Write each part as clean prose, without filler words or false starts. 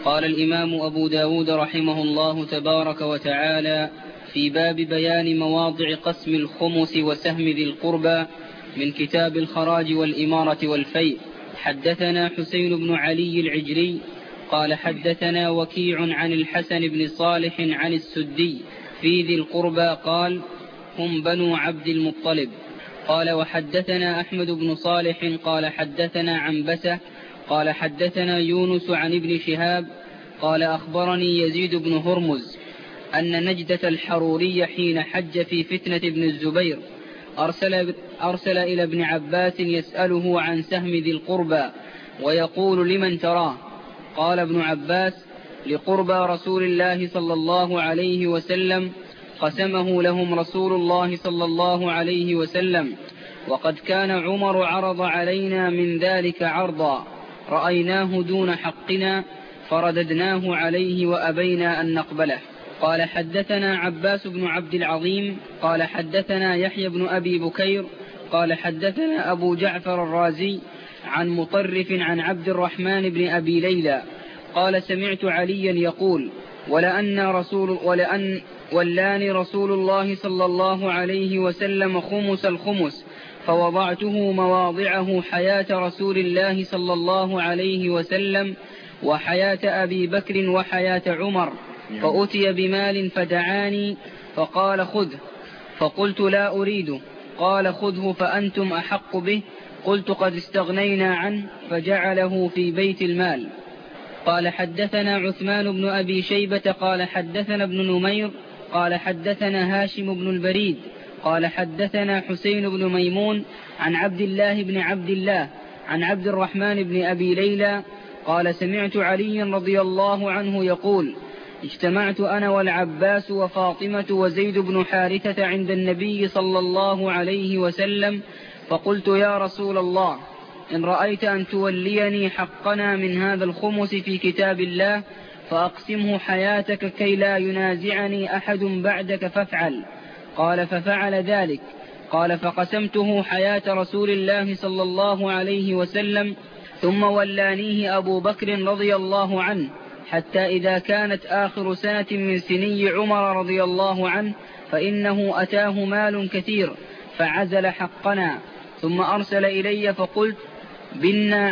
قال الإمام أبو داود رحمه الله تبارك وتعالى في باب بيان مواضع قسم الخمس وسهم ذي القربى من كتاب الخراج والإمارة والفيء. حدثنا حسين بن علي العجلي قال حدثنا وكيع عن الحسن بن صالح عن السدي في ذي القربى قال هم بنو عبد المطلب. قال وحدثنا أحمد بن صالح قال حدثنا عنبسة قال حدثنا يونس عن ابن شهاب قال أخبرني يزيد بن هرمز أن نجدة الحروري حين حج في فتنة ابن الزبير أرسل إلى ابن عباس يسأله عن سهم ذي القربى ويقول لمن تراه؟ قال ابن عباس لقربى رسول الله صلى الله عليه وسلم قسمه لهم رسول الله صلى الله عليه وسلم، وقد كان عمر عرض علينا من ذلك عرضا رأيناه دون حقنا فرددناه عليه وأبينا أن نقبله. قال حدثنا عباس بن عبد العظيم قال حدثنا يحيى بن أبي بكير قال حدثنا أبو جعفر الرازي عن مطرف عن عبد الرحمن بن أبي ليلى قال سمعت عليا يقول ولاني رسول الله صلى الله عليه وسلم خمس الخمس فوضعته مواضعه حياة رسول الله صلى الله عليه وسلم وحياة أبي بكر وحياة عمر، فأتي بمال فدعاني فقال خذه، فقلت لا أريده، قال خذه فأنتم أحق به، قلت قد استغنينا عنه، فجعله في بيت المال. قال حدثنا عثمان بن أبي شيبة قال حدثنا ابن نمير قال حدثنا هاشم بن البريد قال حدثنا حسين بن ميمون عن عبد الله بن عبد الله عن عبد الرحمن بن أبي ليلى قال سمعت علي رضي الله عنه يقول اجتمعت أنا والعباس وفاطمة وزيد بن حارثة عند النبي صلى الله عليه وسلم فقلت يا رسول الله إن رأيت أن توليني حقنا من هذا الخمس في كتاب الله فأقسمه حياتك كي لا ينازعني أحد بعدك فافعل. قال ففعل ذلك. قال فقسمته حياة رسول الله صلى الله عليه وسلم ثم ولانيه أبو بكر رضي الله عنه حتى إذا كانت آخر سنة من سني عمر رضي الله عنه فإنه أتاه مال كثير فعزل حقنا، ثم أرسل إلي فقلت بنا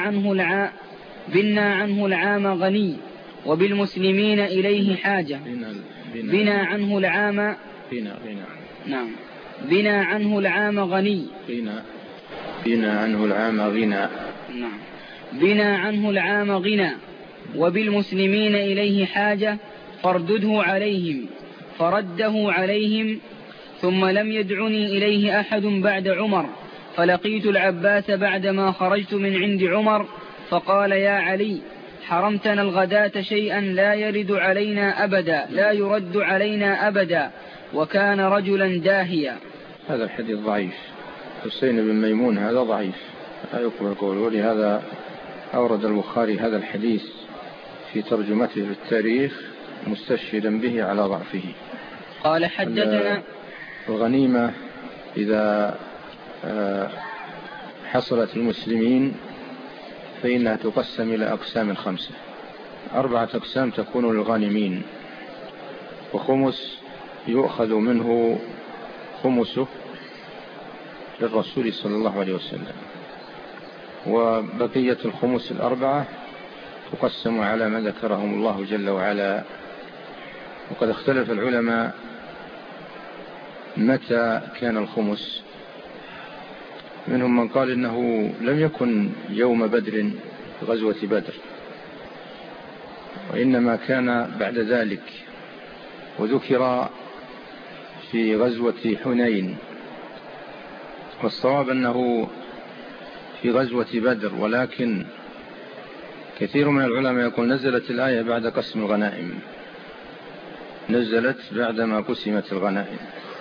عنه العام غني وبالمسلمين إليه حاجة. بنا عنه العام نعم بنا عنه العام غني بنا عنه العام غنى نعم بنا عنه العام غنى وبالمسلمين إليه حاجة فردده عليهم، فرده عليهم، ثم لم يدعني إليه أحد بعد عمر، فلقيت العباس بعدما خرجت من عند عمر فقال يا علي حرمتنا الغداة شيئا لا يرد علينا أبدا وكان رجلا داهيا. هذا الحديث ضعيف. حسين بن ميمون هذا ضعيف لا يقبل قوله، ولهذا أورد البخاري هذا الحديث في ترجمته للتاريخ مستشهدا به على ضعفه. قال حدثنا الغنيمة إذا حصلت المسلمين فإنها تقسم إلى أقسام 5، 4 أقسام تكون للغانمين، وخمس يؤخذ منه خمسه للرسول صلى الله عليه وسلم، وبقية الخمس 4 تقسم على ما ذكرهم الله جل وعلا. وقد اختلف العلماء متى كان الخمس، منهم من قال إنه لم يكن يوم بدر غزوة بدر، وإنما كان بعد ذلك، وذكر في غزوة حنين، والصواب أنه في غزوة بدر، ولكن كثير من العلماء يقول نزلت الآية بعد قسم الغنائم، نزلت بعدما قسمت الغنائم،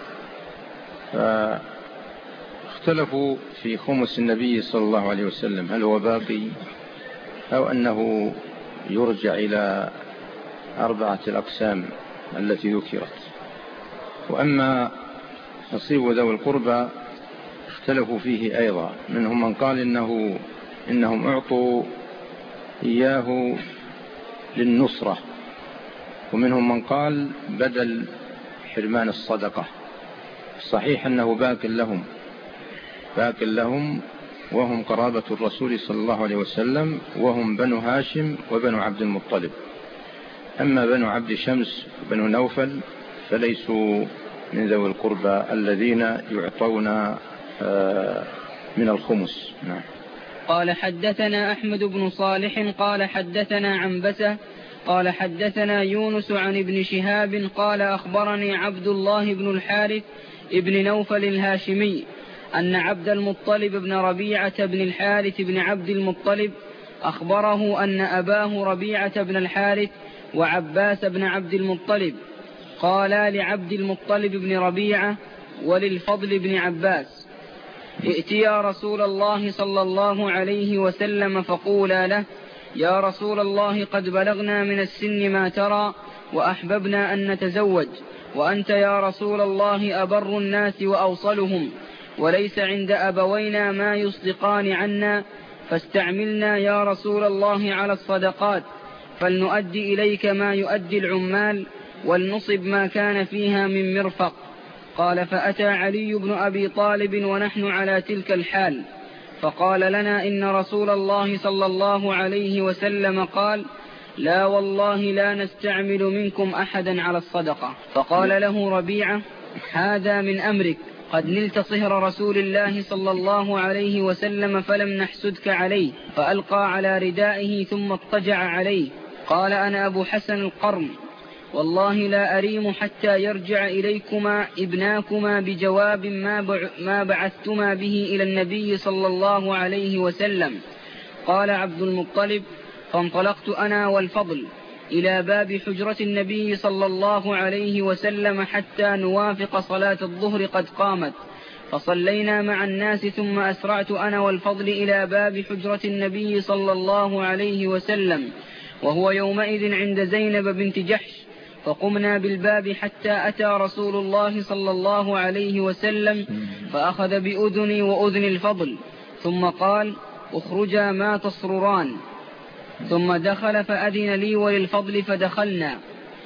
فاختلفوا في خمس النبي صلى الله عليه وسلم هل هو باقي أو أنه يرجع إلى 4 الأقسام التي ذكرت. وأما نصيب ذوي القربى اختلفوا فيه أيضا، منهم من قال إنهم أعطوا إياه للنصرة، ومنهم من قال بدل حرمان الصدقة. صحيح أنه باق لهم وهم قرابة الرسول صلى الله عليه وسلم، وهم بنو هاشم وبنو عبد المطلب. أما بنو عبد شمس وبنو نوفل فليسوا من ذوي القربى الذين يعطون من الخمس. نعم. قال حدثنا أحمد بن صالح قال حدثنا عنبسة قال حدثنا يونس عن ابن شهاب قال أخبرني عبد الله بن الحارث ابن نوفل الهاشمي أن عبد المطلب بن ربيعة بن الحارث بن عبد المطلب أخبره أن أباه ربيعة بن الحارث وعباس بن عبد المطلب قالا لعبد المطلب بن ربيعة وللفضل بن عباس: ائتيا رسول الله صلى الله عليه وسلم فقولا له: يا رسول الله قد بلغنا من السن ما ترى وأحببنا أن نتزوج، وأنت يا رسول الله أبر الناس وأوصلهم، وليس عند أبوينا ما يصدقان عنا، فاستعملنا يا رسول الله على الصدقات، فلنؤدي إليك ما يؤدي العمال، ولنصب ما كان فيها من مرفق. قال: فأتى علي بن أبي طالب ونحن على تلك الحال، فقال لنا: إن رسول الله صلى الله عليه وسلم قال: لا والله لا نستعمل منكم أحدا على الصدقة. فقال له ربيعة: هذا من أمرك، قد نلت صهر رسول الله صلى الله عليه وسلم فلم نحسدك عليه. فألقى على ردائه ثم اضطجع عليه. قال: أنا أبو حسن القرن، والله لا أريم حتى يرجع إليكما ابناكما بجواب ما بعثتما به إلى النبي صلى الله عليه وسلم. قال عبد المطلب: فانطلقت أنا والفضل إلى باب حجرة النبي صلى الله عليه وسلم حتى نوافق صلاة الظهر قد قامت، فصلينا مع الناس، ثم أسرعت أنا والفضل إلى باب حجرة النبي صلى الله عليه وسلم، وهو يومئذ عند زينب بنت جحش، فقمنا بالباب حتى أتى رسول الله صلى الله عليه وسلم، فأخذ بأذني وأذن الفضل، ثم قال: اخرجا ما تصرران. ثم دخل فأذن لي وللفضل فدخلنا،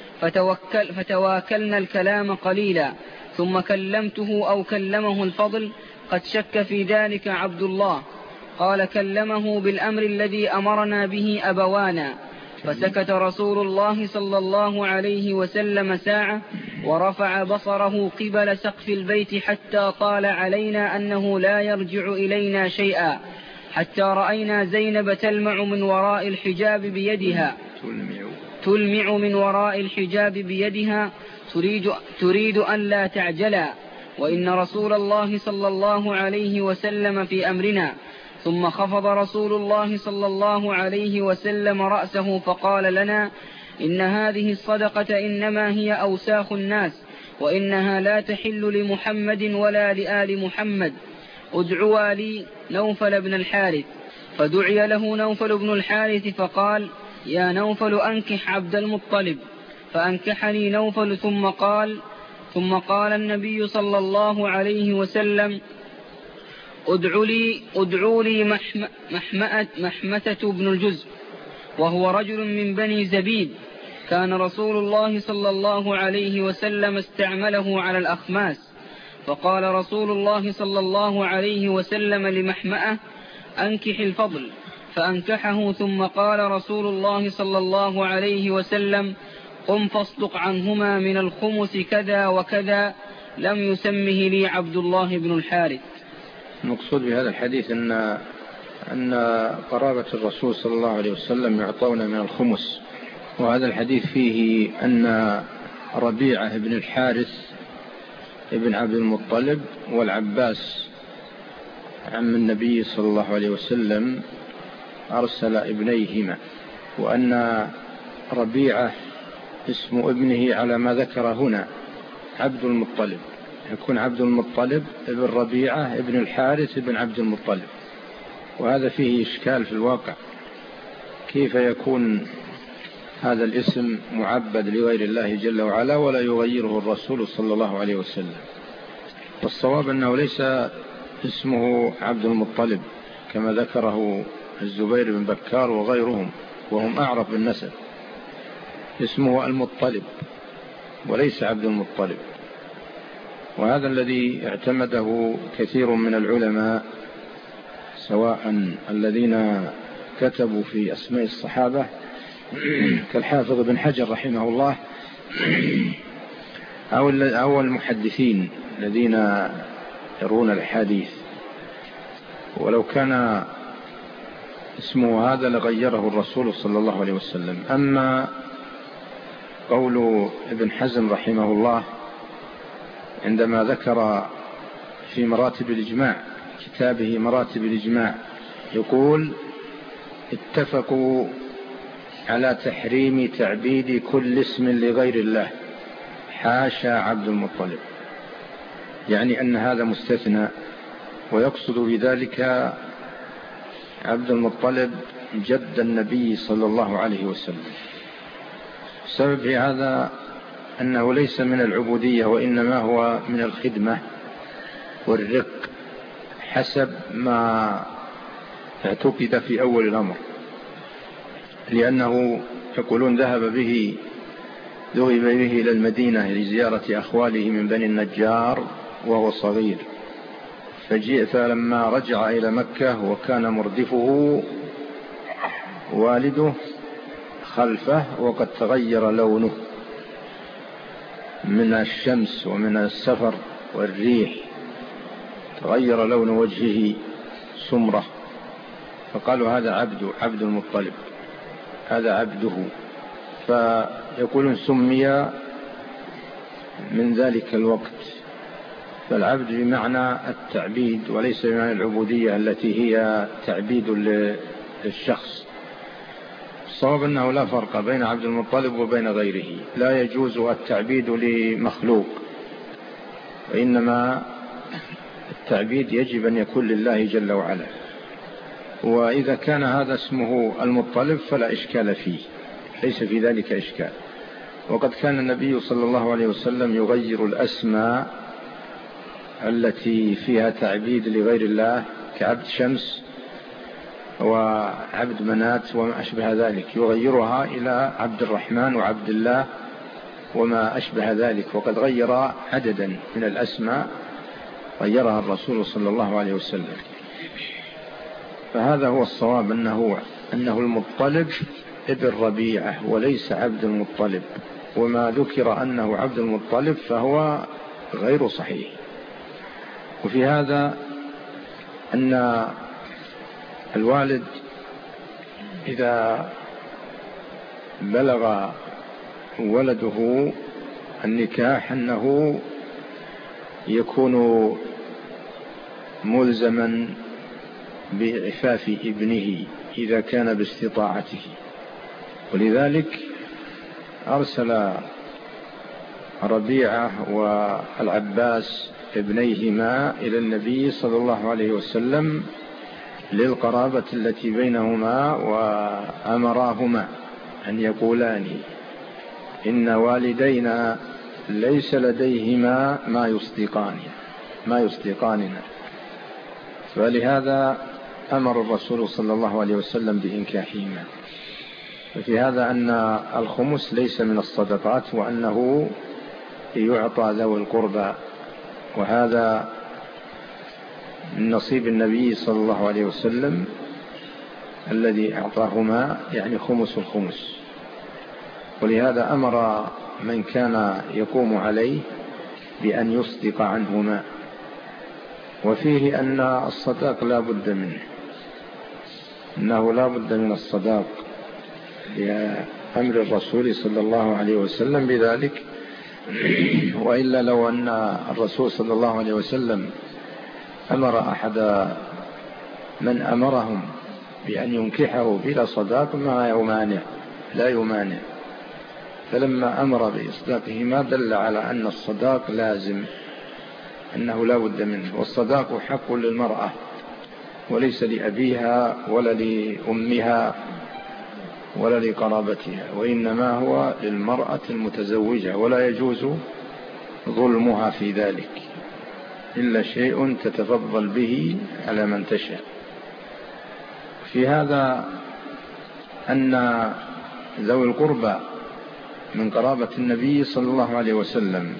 فتواكلنا الكلام قليلا، ثم كلمته أو كلمه الفضل، قد شك في ذلك عبد الله. قال: كلمه بالأمر الذي أمرنا به أبوانا. فسكت رسول الله صلى الله عليه وسلم ساعة، ورفع بصره قبل سقف البيت حتى طال علينا أنه لا يرجع إلينا شيئا، حتى رأينا زينب تلمع من وراء الحجاب بيدها تريد أن لا تعجلا، وإن رسول الله صلى الله عليه وسلم في أمرنا. ثم خفض رسول الله صلى الله عليه وسلم رأسه فقال لنا: إن هذه الصدقة إنما هي أوساخ الناس، وإنها لا تحل لمحمد ولا لآل محمد. ادعوا لي نوفل بن الحارث. فدعي له نوفل بن الحارث فقال: يا نوفل أنكح عبد المطلب. فأنكحني نوفل. ثم قال النبي صلى الله عليه وسلم: ادعوا لي محمتة بن الجزء، وهو رجل من بني زبيب، كان رسول الله صلى الله عليه وسلم استعمله على الأخماس. فقال رسول الله صلى الله عليه وسلم لمحمأة: أنكح الفضل. فأنكحه. ثم قال رسول الله صلى الله عليه وسلم: قم فاصدق عنهما من الخمس كذا وكذا. لم يسمه لي عبد الله بن الحارث. المقصود بهذا الحديث أن قرابة الرسول صلى الله عليه وسلم يعطون من الخمس، وهذا الحديث فيه أن ربيعة بن الحارث ابن عبد المطلب والعباس عم النبي صلى الله عليه وسلم أرسل ابنيهما، وأن ربيعة اسم ابنه على ما ذكر هنا عبد المطلب، يكون عبد المطلب ابن ربيعة ابن الحارث ابن عبد المطلب، وهذا فيه إشكال في الواقع، كيف يكون هذا الاسم معبد لغير الله جل وعلا ولا يغيره الرسول صلى الله عليه وسلم؟ والصواب أنه ليس اسمه عبد المطلب كما ذكره الزبير بن بكار وغيرهم، وهم أعرف بالنسب، اسمه المطلب وليس عبد المطلب. وهذا الذي اعتمده كثير من العلماء، سواء الذين كتبوا في أسماء الصحابة كالحافظ بن حجر رحمه الله أو المحدثين الذين يرون الحديث. ولو كان اسمه هذا لغيره الرسول صلى الله عليه وسلم. أما قول ابن حزم رحمه الله عندما ذكر في مراتب الإجماع، كتابه مراتب الإجماع، يقول: اتفقوا على تحريم تعبيد كل اسم لغير الله حاشا عبد المطلب، يعني أن هذا مستثنى، ويقصد بذلك عبد المطلب جد النبي صلى الله عليه وسلم. السبب في هذا أنه ليس من العبودية، وإنما هو من الخدمة والرق حسب ما اعتقد في أول الأمر، لأنه يقولون ذهب به إلى المدينة لزيارة أخواله من بني النجار وهو صغير، فلما رجع إلى مكة وكان مردفه والده خلفه وقد تغير لونه من الشمس ومن السفر والريح، تغير لون وجهه سمرة، فقالوا هذا عبد المطلب، هذا عبده. فيقولون سمي من ذلك الوقت. فالعبد بمعنى التعبيد وليس بمعنى العبودية التي هي تعبيد للشخص. الصواب أنه لا فرق بين عبد المطلب وبين غيره، لا يجوز التعبيد لمخلوق، وإنما التعبيد يجب أن يكون لله جل وعلا. وإذا كان هذا اسمه المطلب فلا إشكال فيه، ليس في ذلك إشكال. وقد كان النبي صلى الله عليه وسلم يغير الأسماء التي فيها تعبيد لغير الله كعبد شمس وعبد منات وما أشبه ذلك، يغيرها إلى عبد الرحمن وعبد الله وما أشبه ذلك. وقد غير عددا من الأسماء غيرها الرسول صلى الله عليه وسلم. فهذا هو الصواب، أنه المطلب ابن ربيعة وليس عبد المطلب. وما ذكر أنه عبد المطلب فهو غير صحيح. وفي هذا أن الوالد إذا بلغ ولده النكاح أنه يكون ملزما بإعفاف ابنه إذا كان باستطاعته. ولذلك أرسل ربيعة والعباس ابنيهما إلى النبي صلى الله عليه وسلم للقرابة التي بينهما، وأمراهما أن يقولان: إن والدينا ليس لديهما ما يصدقاننا. فلهذا أمر الرسول صلى الله عليه وسلم بإنكاحهما. وفي هذا أن الخمس ليس من الصدقات، وأنه يعطى ذوي القربى، وهذا من نصيب النبي صلى الله عليه وسلم الذي أعطاهما، يعني خمس الخمس. ولهذا أمر من كان يقوم عليه بأن يصدق عنهما. وفيه أن الصداق لا بد منه، أنه لا بد من الصداق لأمر الرسول صلى الله عليه وسلم بذلك. وإلا لو أن الرسول صلى الله عليه وسلم أمر أحد من أمرهم بأن ينكحه بلا صداق لا يمانع. فلما أمر بإصداقهما دل على أن الصداق لازم، أنه لا بد منه. والصداق حق للمرأة وليس لأبيها ولا لأمها ولا لقرابتها، وإنما هو للمرأة المتزوجة، ولا يجوز ظلمها في ذلك إلا شيء تتفضل به على من تشاء. في هذا أن ذوي القربى من قرابة النبي صلى الله عليه وسلم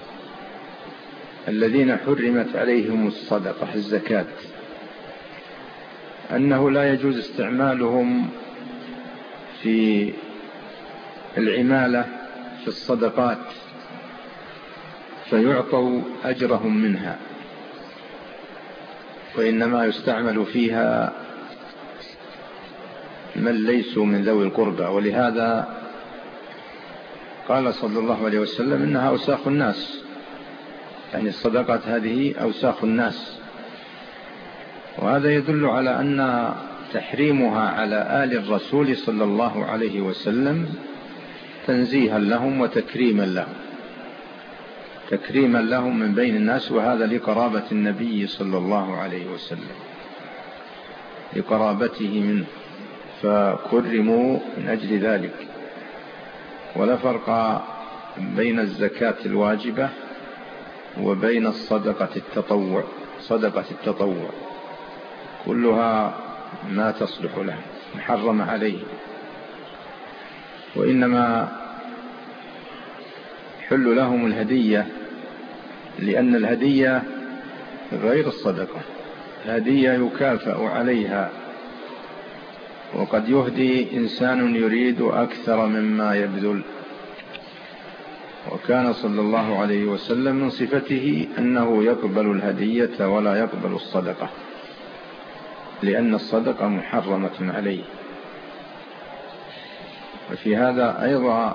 الذين حرمت عليهم الصدقة الزكاة أنه لا يجوز استعمالهم في العمالة في الصدقات فيعطوا أجرهم منها، وإنما يستعمل فيها من ليسوا من ذوي القربى. ولهذا قال صلى الله عليه وسلم إنها أوساخ الناس، يعني الصدقات هذه أوساخ الناس. وهذا يدل على أن تحريمها على آل الرسول صلى الله عليه وسلم تنزيها لهم وتكريما لهم، تكريما لهم من بين الناس، وهذا لقرابة النبي صلى الله عليه وسلم، لقرابته منه فكرموا من أجل ذلك. ولا فرق بين الزكاة الواجبة وبين الصدقة التطوع. صدقة التطوع كلها ما تصلح له، محرم عليه، وإنما حل لهم الهدية، لأن الهدية غير الصدقة، الهدية يكافأ عليها، وقد يهدي إنسان يريد أكثر مما يبذل. وكان صلى الله عليه وسلم من صفته أنه يقبل الهدية ولا يقبل الصدقة، لأن الصدقة محرمة عليه. وفي هذا أيضا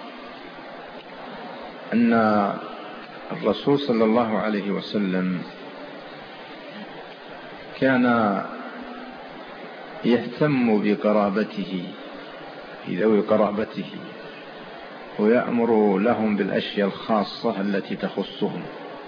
أن الرسول صلى الله عليه وسلم كان يهتم بقرابته، بذوي قرابته، ويأمر لهم بالأشياء الخاصة التي تخصهم.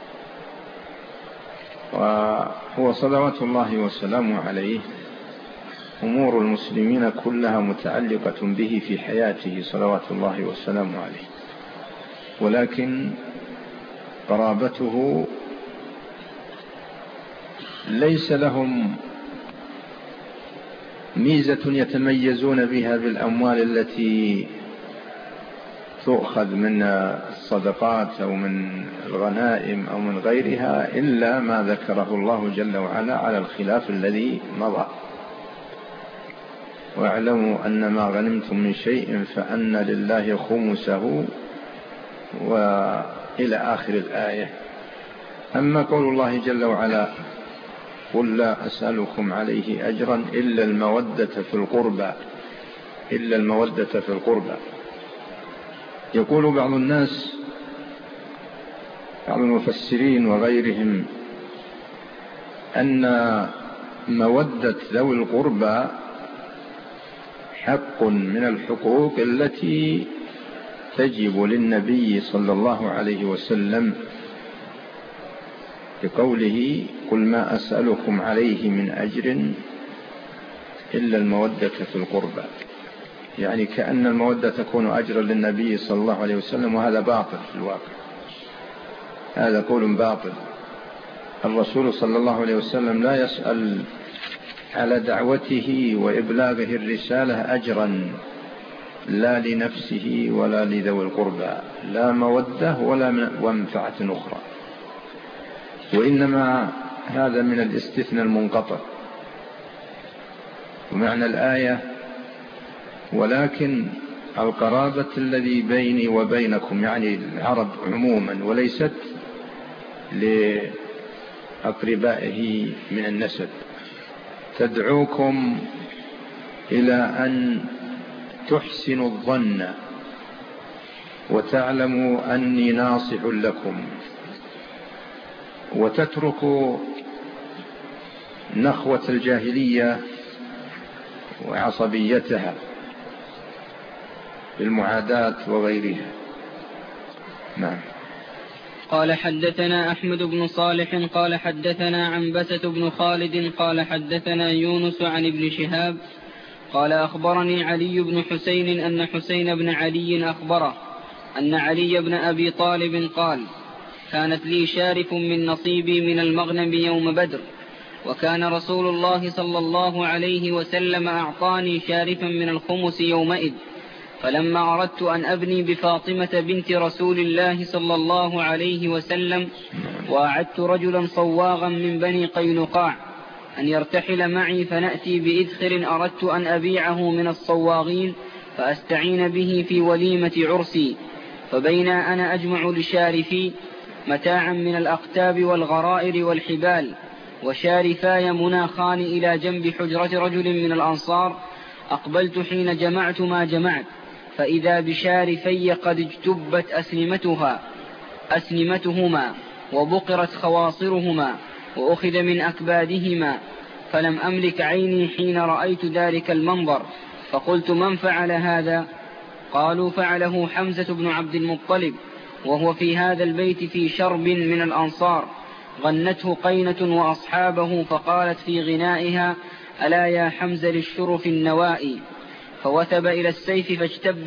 وهو صلوات الله وسلامه عليه أمور المسلمين كلها متعلقة به في حياته صلوات الله وسلامه عليه، ولكن قرابته ليس لهم ميزة يتميزون بها بالأموال التي تؤخذ من الصدقات أو من الغنائم أو من غيرها، إلا ما ذكره الله جل وعلا على الخلاف الذي مضى. واعلموا أن ما غنمتم من شيء فأن لله خمسه، وإلى آخر الآية. أما قول الله جل وعلا قل لا أسألكم عليه أجرا إلا المودة في القربى، إلا المودة في القربى. يقول بعض الناس، بعض المفسرين وغيرهم، أن مودة ذوي القربى حق من الحقوق التي تجب للنبي صلى الله عليه وسلم، بقوله قل ما أسألكم عليه من أجر إلا المودة في القربى، يعني كأن المودة تكون أجرا للنبي صلى الله عليه وسلم، وهذا باطل في الواقع، هذا قول باطل. الرسول صلى الله عليه وسلم لا يسأل على دعوته وإبلاغه الرسالة أجرا، لا لنفسه ولا لذوي القربى، لا مودة ولا منفعة أخرى، وإنما هذا من الاستثناء المنقطع. ومعنى الآية ولكن القرابة الذي بيني وبينكم، يعني العرب عموما، وليست لأقربائه من النسب، تدعوكم إلى أن تحسنوا الظن وتعلموا أني ناصح لكم، وتتركوا نخوة الجاهلية وعصبيتها بالمعاداة وغيرها. نعم. قال حدثنا أحمد بن صالح قال حدثنا عنبسة بن خالد قال حدثنا يونس عن ابن شهاب قال أخبرني علي بن حسين أن حسين بن علي أخبره أن علي بن أبي طالب قال كانت لي شارف من نصيبي من المغنم يوم بدر، وكان رسول الله صلى الله عليه وسلم أعطاني شارفا من الخمس يومئذ، فلما أردت أن أبني بفاطمة بنت رسول الله صلى الله عليه وسلم وأعدت رجلا صواغا من بني قينقاع أن يرتحل معي فنأتي بإدخر أردت أن أبيعه من الصواغين فأستعين به في وليمة عرسي، فبينا أنا أجمع لشارفي متاعا من الأقتاب والغرائر والحبال وشارفاي مناخان إلى جنب حجرة رجل من الأنصار، أقبلت حين جمعت ما جمعت فإذا بشارفي قد اجتبت أسنمتهما وبقرت خواصرهما وأخذ من أكبادهما، فلم أملك عيني حين رأيت ذلك المنظر، فقلت من فعل هذا؟ قالوا فعله حمزة بن عبد المطلب، وهو في هذا البيت في شرب من الأنصار، غنته قينة وأصحابه فقالت في غنائها ألا يا حمزة للشرف النوائي، فوثب إلى السيف فاجتب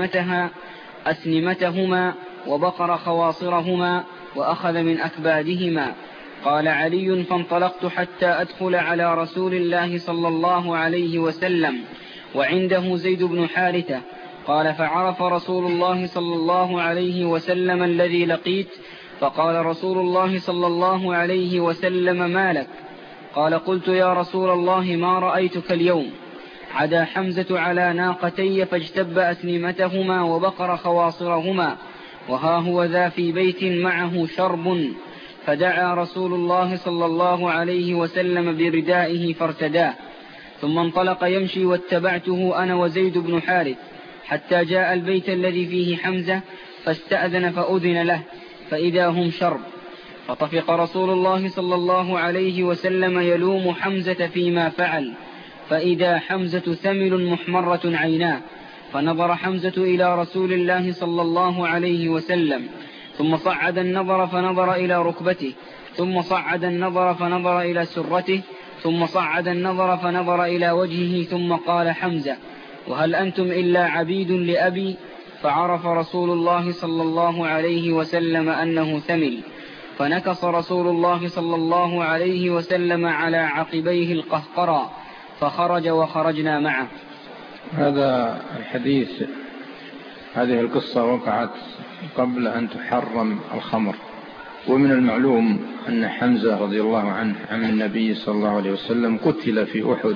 أسنمتهما وبقر خواصرهما وأخذ من أكبادهما. قال علي فانطلقت حتى أدخل على رسول الله صلى الله عليه وسلم وعنده زيد بن حارثة. قال فعرف رسول الله صلى الله عليه وسلم الذي لقيت، فقال رسول الله صلى الله عليه وسلم ما لك؟ قال قلت يا رسول الله ما رأيتك اليوم. عدا حمزة على ناقتي فاجتب أسنمتهما وبقر خواصرهما، وها هو ذا في بيت معه شرب، فدعا رسول الله صلى الله عليه وسلم بردائه فارتداه، ثم انطلق يمشي واتبعته أنا وزيد بن حارث حتى جاء البيت الذي فيه حمزة، فاستأذن فأذن له فإذا هم شرب، فطفق رسول الله صلى الله عليه وسلم يلوم حمزة فيما فعل، فإذا حمزة ثمل محمرة عيناه، فنظر حمزة إلى رسول الله صلى الله عليه وسلم، ثم صعد النظر فنظر إلى ركبته، ثم صعد النظر فنظر إلى سرته، ثم صعد النظر فنظر إلى وجهه، ثم قال حمزة وهل أنتم إلا عبيد لأبي؟ فعرف رسول الله صلى الله عليه وسلم أنه ثمل، فنكص رسول الله صلى الله عليه وسلم على عقبيه القهقرى فخرج وخرجنا معه. هذا الحديث، هذه القصة وقعت قبل أن تحرم الخمر، ومن المعلوم أن حمزة رضي الله عنه عم النبي صلى الله عليه وسلم قتل في أحد،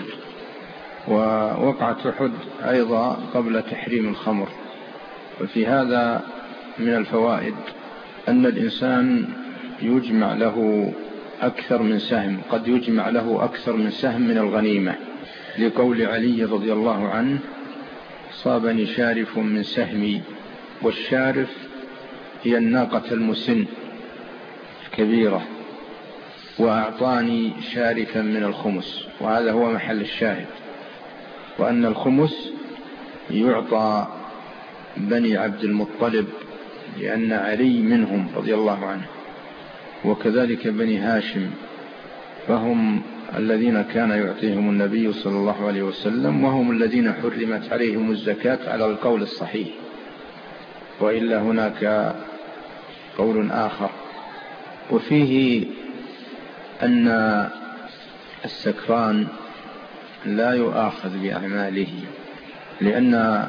ووقعت أحد أيضا قبل تحريم الخمر. وفي هذا من الفوائد أن الإنسان يجمع له أكثر من سهم، قد يجمع له أكثر من سهم من الغنيمة، لقول علي رضي الله عنه صابني شارف من سهمي، والشارف هي الناقة المسن الكبيرة، وأعطاني شارفا من الخمس، وهذا هو محل الشاهد، وأن الخمس يعطى بني عبد المطلب لأن علي منهم رضي الله عنه، وكذلك بني هاشم، فهم الذين كان يعطيهم النبي صلى الله عليه وسلم، وهم الذين حرمت عليهم الزكاة على القول الصحيح، وإلا هناك قول آخر. وفيه أن السكران لا يؤاخذ بأعماله، لأن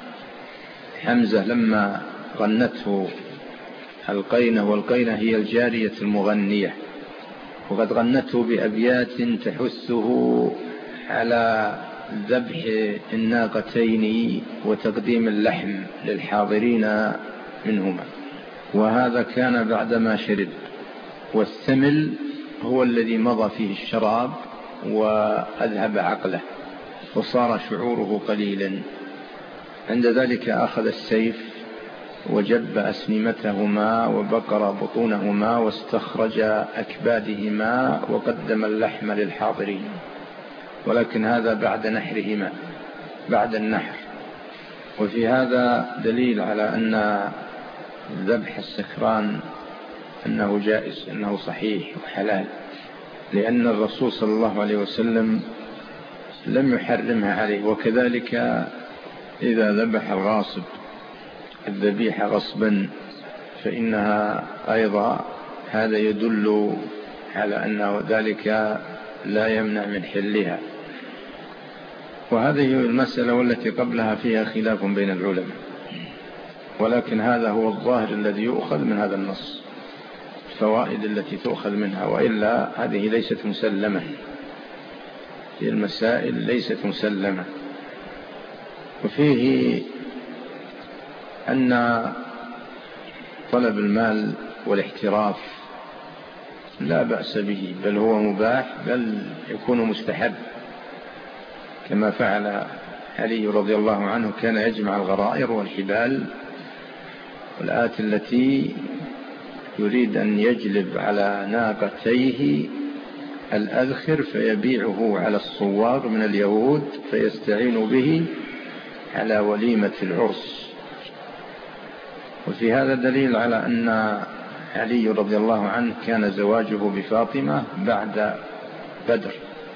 حمزة لما غنته القينة، والقينة هي الجارية المغنية، وقد غنته بأبيات تحثه على ذبح الناقتين وتقديم اللحم للحاضرين منهما، وهذا كان بعدما شرب، والثمل هو الذي مضى فيه الشراب وأذهب عقله وصار شعوره قليلا. عند ذلك أخذ السيف وجب أسنمتهما وبقر بطونهما واستخرج أكبادهما وقدم اللحم للحاضرين، ولكن هذا بعد نحرهما، بعد النحر. وفي هذا دليل على أن ذبح السكران أنه جائز، أنه صحيح وحلال، لأن الرسول صلى الله عليه وسلم لم يحرمها عليه. وكذلك إذا ذبح الغاصب الذبيحة غصبا فإنها أيضا هذا يدل على أن ذلك لا يمنع من حلها. وهذه المسألة والتي قبلها فيها خلاف بين العلماء، ولكن هذا هو الظاهر الذي يؤخذ من هذا النص، الفوائد التي تؤخذ منها، وإلا هذه ليست مسلمة، في المسائل ليست مسلمة. وفيه أن طلب المال والاحتراف لا بأس به، بل هو مباح، بل يكون مستحب، كما فعل علي رضي الله عنه، كان يجمع الغرائر والحبال والآت التي يريد أن يجلب على ناقتيه الأذخر فيبيعه على الصواغ من اليهود فيستعين به على وليمة العرس. وفي هذا دليل على أن علي رضي الله عنه كان زواجه بفاطمة بعد بدر.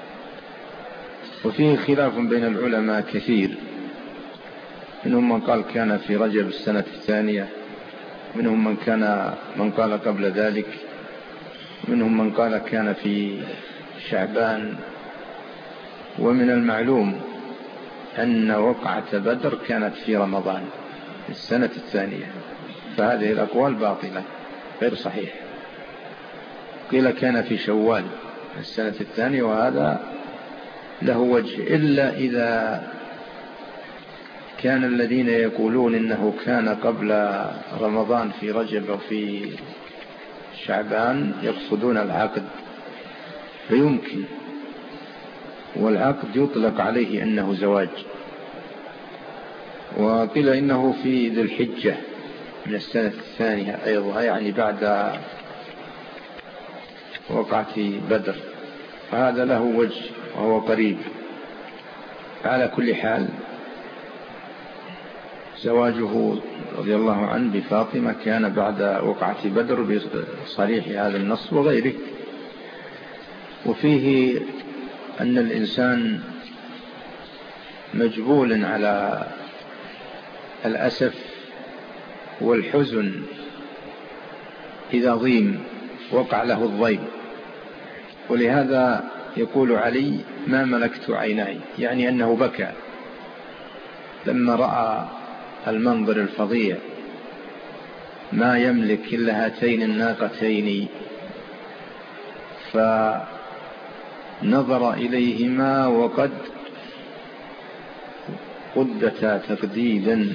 وفيه خلاف بين العلماء كثير، منهم من قال كان في رجب السنة الثانية، منهم من قال قبل ذلك، منهم من قال كان في شعبان. ومن المعلوم أن وقعة بدر كانت في رمضان السنة الثانية، فهذه الأقوال باطلة غير صحيح. قيل كان في شوال السنة الثانية، وهذا له وجه، إلا إذا كان الذين يقولون إنه كان قبل رمضان في رجب وفي شعبان يقصدون العقد، فيمكن، والعقد يطلق عليه أنه زواج. وقيل إنه في ذي الحجة من السنة الثانية أيضا، يعني بعد وقعة بدر، فهذا له وجه وهو قريب. على كل حال زواجه رضي الله عنه بفاطمة كان بعد وقعة بدر بصريح هذا النص وغيره. وفيه أن الإنسان مجبول على الأسف والحزن إذا ضيم وقع له الضيم، ولهذا يقول علي ما ملكت عيناي، يعني أنه بكى لما رأى المنظر الفظيع، ما يملك إلا هاتين الناقتين، فنظر إليهما وقد قدتا تقديدا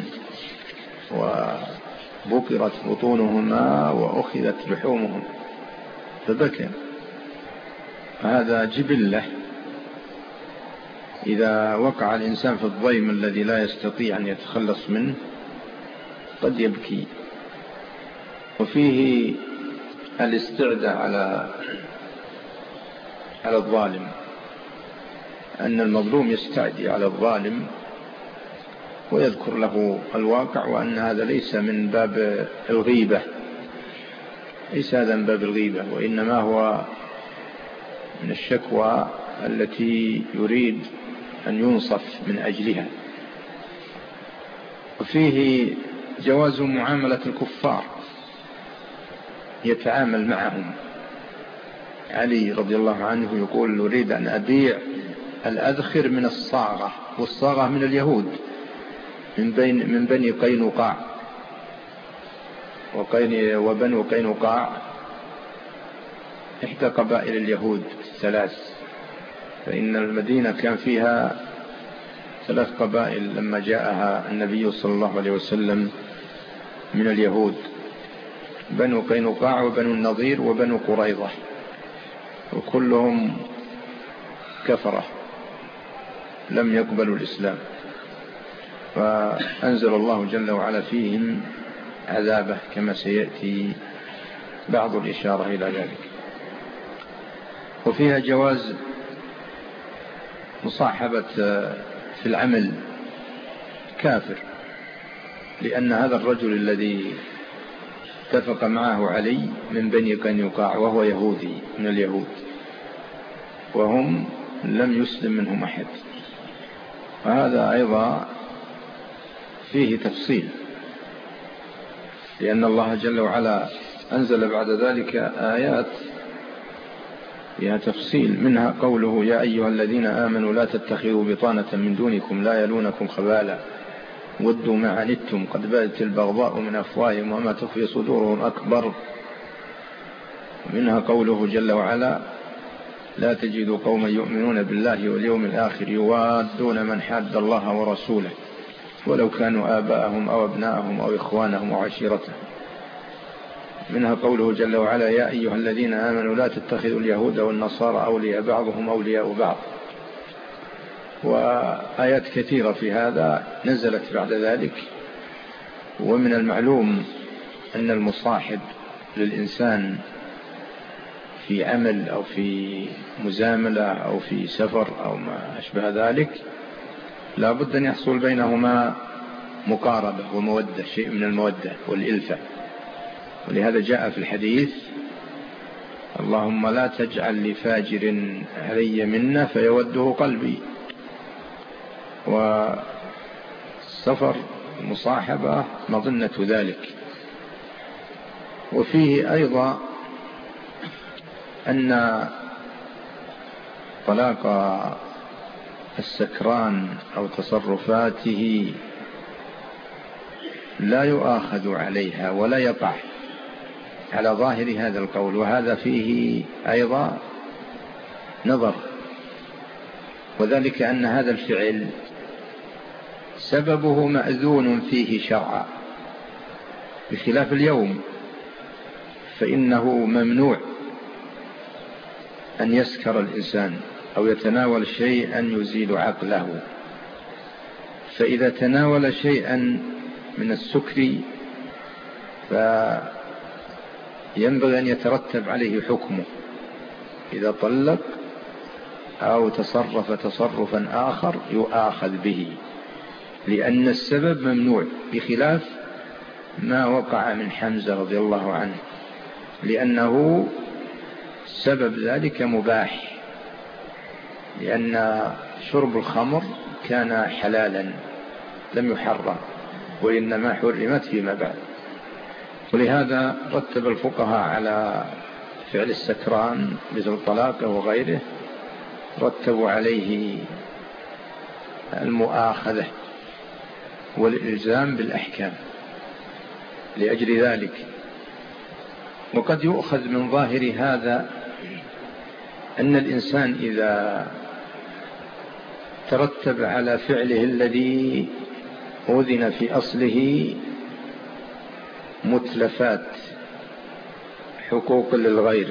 وبكرت بطونهما وأخذت لحومهم فبكى. هذا جبلة، إذا وقع الإنسان في الضيم الذي لا يستطيع أن يتخلص منه قد يبكي. وفيه الاستعداء على الظالم، أن المظلوم يستعدي على الظالم ويذكر له الواقع، وأن هذا ليس من باب الغيبة، ليس هذا من باب الغيبة، وإنما هو من الشكوى التي يريد أن ينصف من أجلها. وفيه جواز معاملة الكفار، يتعامل معهم. علي رضي الله عنه يقول أريد أن أبيع الأذخر من الصاغة، والصاغة من اليهود من بني قينقاع، وبنو قينقاع إحدى قبائل اليهود الثلاث، فإن المدينة كان فيها 3 قبائل لما جاءها النبي صلى الله عليه وسلم من اليهود، بنو قينقاع وبنو النضير وبنو قريظة، وكلهم كفرة لم يقبلوا الإسلام، فأنزل الله جل وعلا فيهم عذابه كما سيأتي بعض الإشارة إلى ذلك. وفيها جواز مصاحبة في العمل كافر، لأن هذا الرجل الذي اتفق معه علي من بني قينقاع وهو يهودي من اليهود، وهم لم يسلم منهم أحد، وهذا أيضا فيه تفصيل، لأن الله جل وعلا أنزل بعد ذلك آيات فيها تفصيل، منها قوله يا أيها الذين آمنوا لا تتخذوا بطانة من دونكم لا يلونكم خبالا ودوا ما عنتم قد بدت البغضاء من أفواههم وما تخفي صدورهم أكبر. منها قوله جل وعلا لا تجد قوما يؤمنون بالله واليوم الآخر يوادون من حاد الله ورسوله ولو كانوا آباءهم أو أبناءهم أو إخوانهم أو عشيرتهم. منها قوله جل وعلا يا أيها الذين آمنوا لا تتخذوا اليهود والنصارى أولياء بعضهم أولياء بعض. وآيات كثيرة في هذا نزلت بعد ذلك. ومن المعلوم أن المصاحب للإنسان في عمل أو في مزاملة أو في سفر أو ما أشبه ذلك لا بد أن يحصل بينهما مقاربة ومودة، شيء من المودة والإلفة. ولهذا جاء في الحديث اللهم لا تجعل لفاجر علي منا فيوده قلبي. والسفر المصاحبة مظنة ذلك. وفيه أيضا أن طلاق السكران أو تصرفاته لا يؤاخذ عليها ولا يقع على ظاهر هذا القول، وهذا فيه أيضا نظر، وذلك أن هذا الفعل سببه مأذون فيه شرعا بخلاف اليوم، فإنه ممنوع أن يسكر الإنسان أو يتناول شيئا يزيل عقله. فإذا تناول شيئا من السكر فينبغي أن يترتب عليه حكمه إذا طلق أو تصرف تصرفا آخر يؤاخذ به، لأن السبب ممنوع، بخلاف ما وقع من حمزة رضي الله عنه، لأنه سبب ذلك مباح، لأن شرب الخمر كان حلالا لم يحرم وإنما حرمت فيما بعد. ولهذا رتب الفقهاء على فعل السكران مثل الطلاق وغيره، رتبوا عليه المؤاخذة والإلزام بالأحكام لأجل ذلك. وقد يؤخذ من ظاهر هذا أن الإنسان إذا ترتب على فعله الذي أذن في أصله متلفات حقوق للغير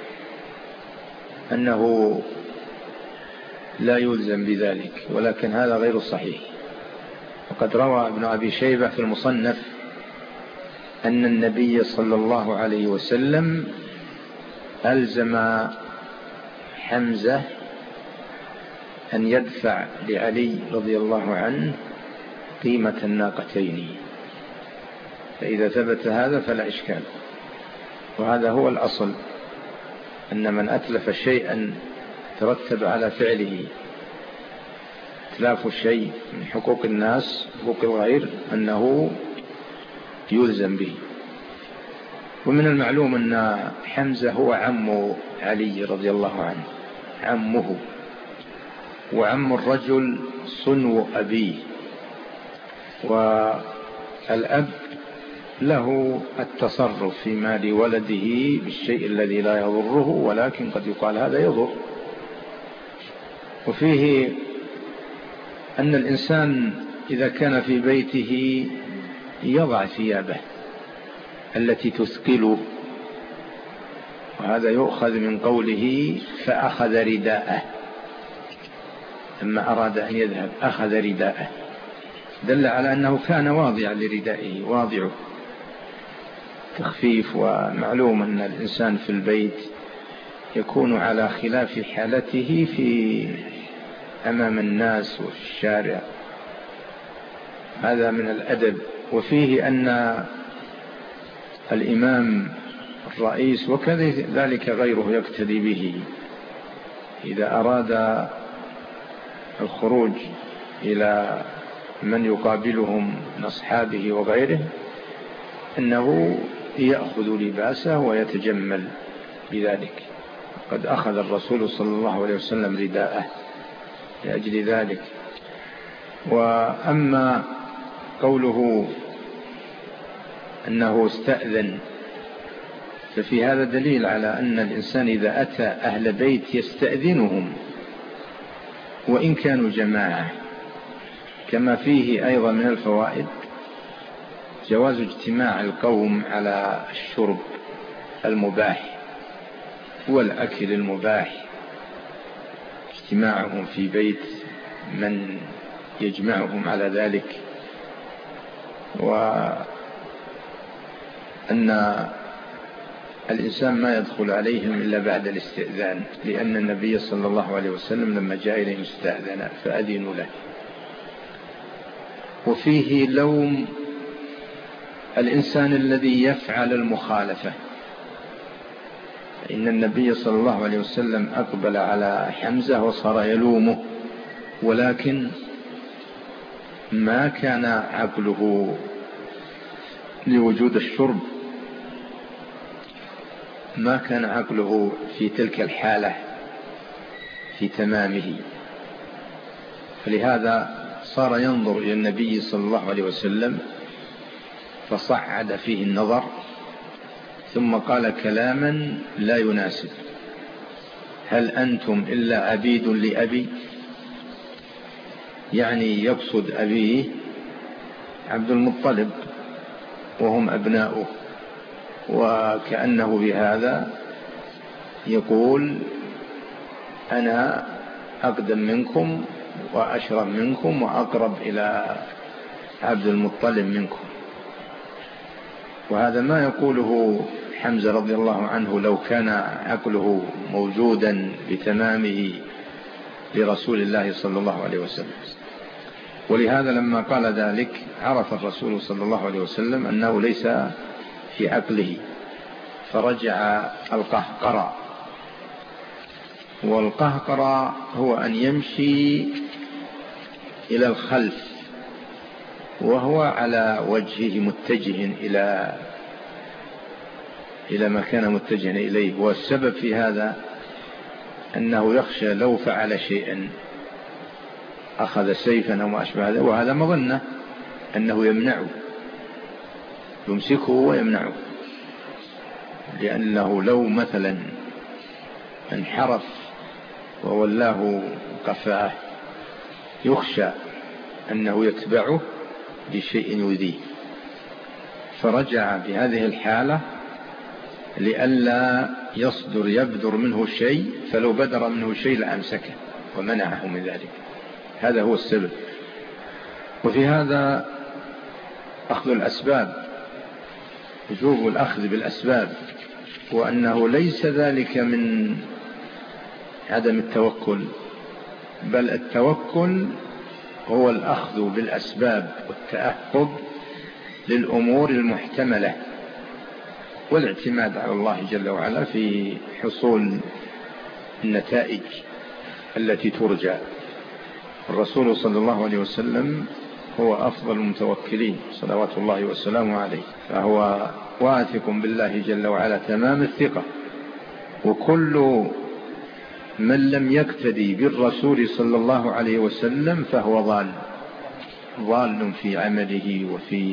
أنه لا يلزم بذلك، ولكن هذا غير صحيح. وقد روى ابن أبي شيبة في المصنف أن النبي صلى الله عليه وسلم ألزم حمزة أن يدفع لعلي رضي الله عنه قيمة الناقتين، فإذا ثبت هذا فلا إشكال. وهذا هو الأصل، أن من أتلف شيئا ترتب على فعله إتلاف الشيء من حقوق الناس حقوق الغير أنه يلزم به. ومن المعلوم أن حمزة هو عم علي رضي الله عنه، عمه، وعم الرجل صنو أبيه، والأب له التصرف في مال ولده بالشيء الذي لا يضره، ولكن قد يقال هذا يضر. وفيه أن الإنسان إذا كان في بيته يضع ثيابه التي تثقله، وهذا يؤخذ من قوله فأخذ رداءه، لما أراد أن يذهب أخذ رداءه، دل على أنه كان واضعا لردائه، واضعه تخفيف. ومعلوم أن الإنسان في البيت يكون على خلاف حالته في أمام الناس وفي الشارع، هذا من الأدب. وفيه أن الإمام الرئيس وكذلك غيره يقتدي به إذا أراد الخروج إلى من يقابلهم من أصحابه وغيره أنه يأخذ لباسه ويتجمل بذلك. قد أخذ الرسول صلى الله عليه وسلم رداءه لأجل ذلك. وأما قوله أنه استأذن، ففي هذا دليل على أن الإنسان إذا أتى أهل بيت يستأذنهم وإن كانوا جماعة. كما فيه أيضا من الفوائد جواز اجتماع القوم على الشرب المباح والأكل المباح، اجتماعهم في بيت من يجمعهم على ذلك، وأن الإنسان ما يدخل عليهم إلا بعد الاستئذان، لأن النبي صلى الله عليه وسلم لما جاء إليهم استأذن فأذنوا له. وفيه لوم الإنسان الذي يفعل المخالفة، إن النبي صلى الله عليه وسلم أقبل على حمزة وصار يلومه، ولكن ما كان عقله لوجود الشرب، ما كان عقله في تلك الحالة في تمامه، فلهذا صار ينظر إلى النبي صلى الله عليه وسلم فصعد فيه النظر، ثم قال كلاما لا يناسب: هل أنتم إلا عبيد لأبي؟ يعني يقصد أبيه عبد المطلب وهم أبناؤه، وكأنه بهذا يقول أنا أقدم منكم وأشرف منكم وأقرب إلى عبد المطلب منكم. وهذا ما يقوله حمزة رضي الله عنه لو كان عقله موجودا بتمامه لرسول الله صلى الله عليه وسلم. ولهذا لما قال ذلك عرف الرسول صلى الله عليه وسلم أنه ليس في عقله، فرجع القهقرى. والقهقرى هو أن يمشي إلى الخلف وهو على وجهه متجه إلى ما كان متجها إليه. والسبب في هذا أنه يخشى لو فعل شيئا أخذ سيفا أو ما أشبه هذا، وهذا مظنة أنه يمنعه، يمسكه ويمنعه، لأنه لو مثلا انحرف وولاه قفاه يخشى أنه يتبعه بشيء يؤذيه، فرجع بهذه الحالة لئلا يبدر منه شيء، فلو بدر منه شيء لأمسكه ومنعه من ذلك. هذا هو السبب. وفي هذا أخذ الأسباب، وجوب الأخذ بالأسباب، وأنه ليس ذلك من عدم التوكل، بل التوكل هو الأخذ بالأسباب والتأهب للأمور المحتملة، والاعتماد على الله جل وعلا في حصول النتائج التي ترجى. الرسول صلى الله عليه وسلم هو أفضل المتوكلين صلوات الله والسلام عليه، فهو واثق بالله جل وعلا تمام الثقة. وكل من لم يقتدي بالرسول صلى الله عليه وسلم فهو ضال في عمله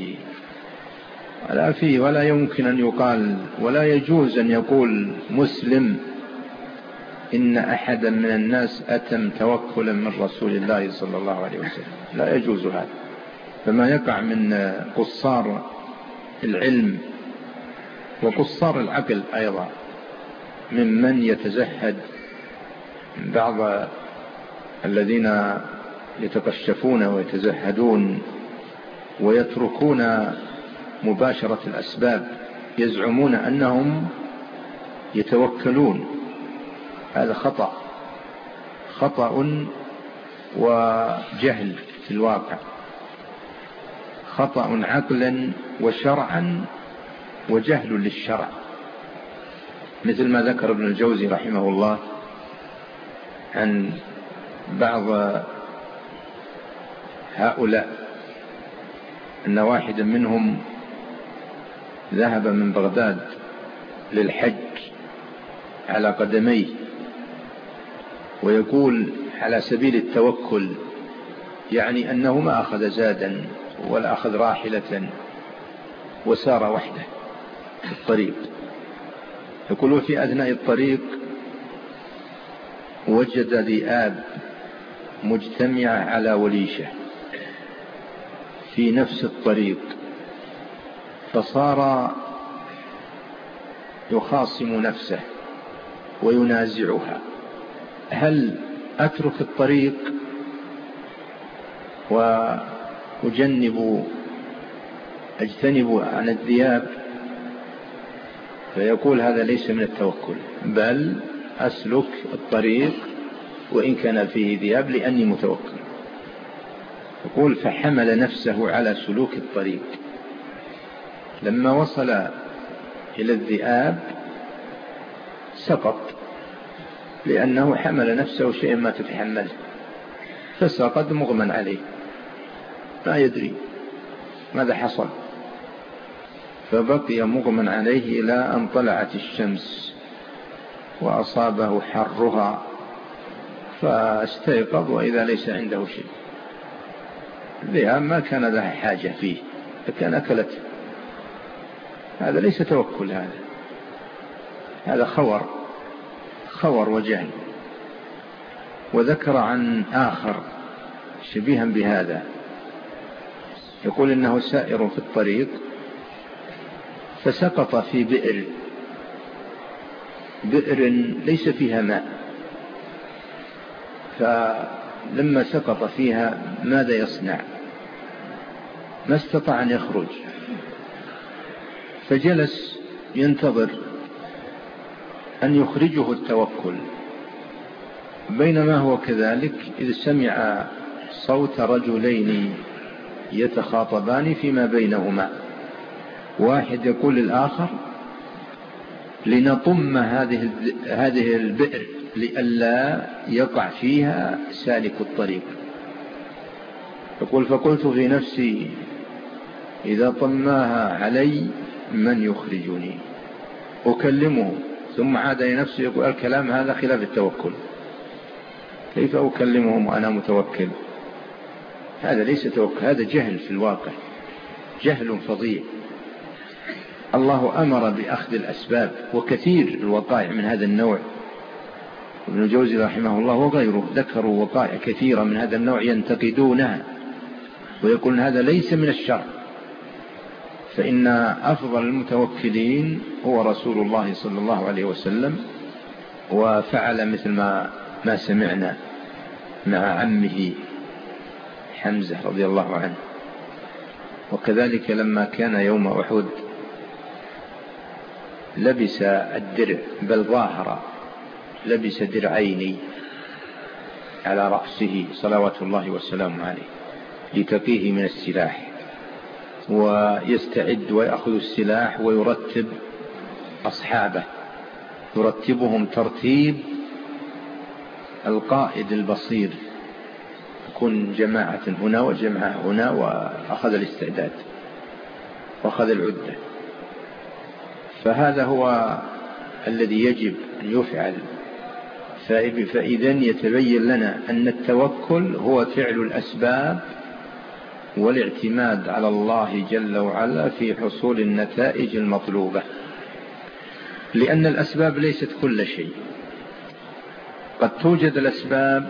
ولا يمكن أن يقال، ولا يجوز أن يقول مسلم إن أحدا من الناس أتم توكلا من رسول الله صلى الله عليه وسلم، لا يجوز هذا. فما يقع من قصار العلم وقصار العقل أيضا ممن يتزهد، بعض الذين يتقشفون ويتزهدون ويتركون مباشرة الأسباب، يزعمون أنهم يتوكلون. هذا خطأ وجهل في الواقع، خطأ عقلا وشرعا وجهل للشرع، مثل ما ذكر ابن الجوزي رحمه الله عن بعض هؤلاء أن واحدا منهم ذهب من بغداد للحج على قدميه، ويقول على سبيل التوكل، يعني أنه ما أخذ زادا ولا أخذ راحلة وسار وحده في الطريق. يقول في أثناء الطريق وجد ذئاب مجتمعة على وليشة في نفس الطريق، فصار يخاصم نفسه وينازعها: هل أترك الطريق وأجتنب عن الذئاب؟ فيقول هذا ليس من التوكل، بل أسلك الطريق وإن كان فيه ذئاب لأني متوكل. يقول فحمل نفسه على سلوك الطريق. لما وصل إلى الذئاب سقط، لأنه حمل نفسه شيئا ما تتحمله، فسقط مغمى عليه لا يدري ماذا حصل، فبقي مغمى عليه إلى أن طلعت الشمس وأصابه حرها، فاستيقظ وإذا ليس عنده شيء. الذئاب ما كان لها حاجة فيه، فكان أكلته. هذا ليس توكل، هذا خور وجهل. وذكر عن آخر شبيها بهذا، يقول إنه سائر في الطريق فسقط في بئر ليس فيها ماء، فلما سقط فيها ماذا يصنع؟ ما استطاع أن يخرج، فجلس ينتظر أن يخرجه التوكل. بينما هو كذلك إذ سمع صوت رجلين يتخاطبان فيما بينهما، واحد يقول للآخر: لنطم هذه البئر لئلا يقع فيها سالك الطريق. يقول فقلت في نفسي: إذا طماها علي من يخرجني؟ أكلمه. ثم عاد لنفسه يقول: الكلام هذا خلاف التوكل، كيف أكلمهم وأنا متوكل؟ هذا ليس توكل، هذا جهل في الواقع، جهل فظيع. الله أمر بأخذ الأسباب، وكثير الوقائع من هذا النوع. ابن الجوزي رحمه الله وغيره ذكروا وقائع كثيرة من هذا النوع ينتقدونها ويقولون هذا ليس من الشرع، فإن أفضل المتوكلين هو رسول الله صلى الله عليه وسلم، وفعل مثل ما سمعنا مع عمه حمزة رضي الله عنه. وكذلك لما كان يوم أحد لبس الدرع، بل ظاهر لبس درعين على رأسه صلوات الله والسلام عليه لتقيه من السلاح، ويستعد ويأخذ السلاح ويرتب أصحابه، يرتبهم ترتيب القائد البصير، يكون جماعة هنا وجماعة هنا، وأخذ الاستعداد وأخذ العدة. فهذا هو الذي يجب أن يفعل. فإذا يتبين لنا أن التوكل هو فعل الأسباب والاعتماد على الله جل وعلا في حصول النتائج المطلوبة، لأن الأسباب ليست كل شيء. قد توجد الأسباب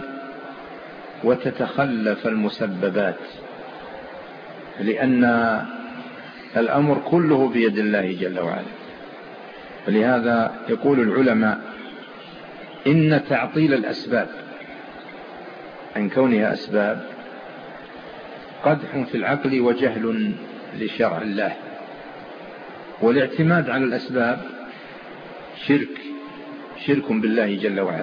وتتخلف المسببات، لأن الأمر كله بيد الله جل وعلا. ولهذا يقول العلماء: إن تعطيل الأسباب عن كونها أسباب قدح في العقل وجهل لشرع الله، والاعتماد على الأسباب شرك بالله جل وعلا.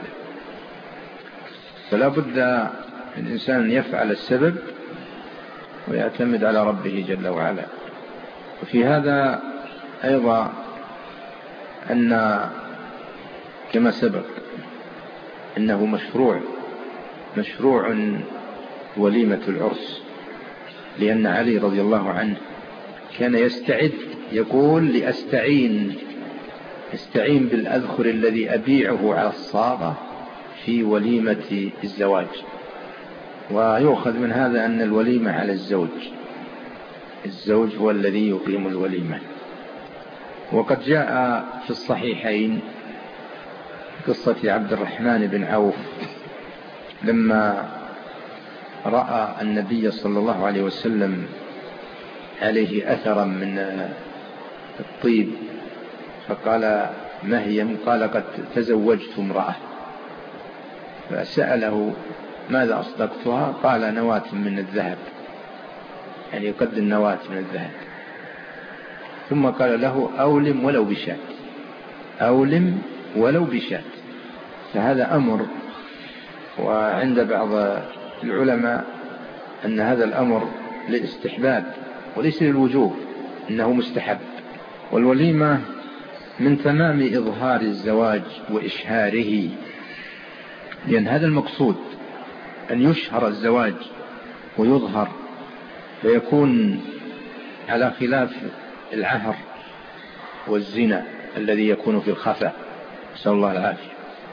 فلا بد الإنسان يفعل السبب ويعتمد على ربه جل وعلا. وفي هذا أيضا أن كما سبق أنه مشروع وليمة العرس، لأن علي رضي الله عنه كان يستعد، يقول: استعين بالأذخر الذي أبيعه على الصاغة في وليمة الزواج. ويؤخذ من هذا أن الوليمة على الزوج هو الذي يقيم الوليمة. وقد جاء في الصحيحين قصة عبد الرحمن بن عوف لما رأى النبي صلى الله عليه وسلم عليه أثرا من الطيب، فقال ما هي؟ قال قد تزوجت امرأة. فسأله ماذا أصدقتها؟ قال نواة من الذهب، يعني قد النواة من الذهب. ثم قال له أولم ولو بشاة، أولم ولو بشاة. فهذا أمر، وعند بعض العلماء أن هذا الأمر للاستحباب وليس للوجوب، إنه مستحب. والوليمة من تمام إظهار الزواج وإشهاره، لأن هذا المقصود أن يشهر الزواج ويظهر، فيكون على خلاف العهر والزنا الذي يكون في الخفاء، نسأل الله العافية.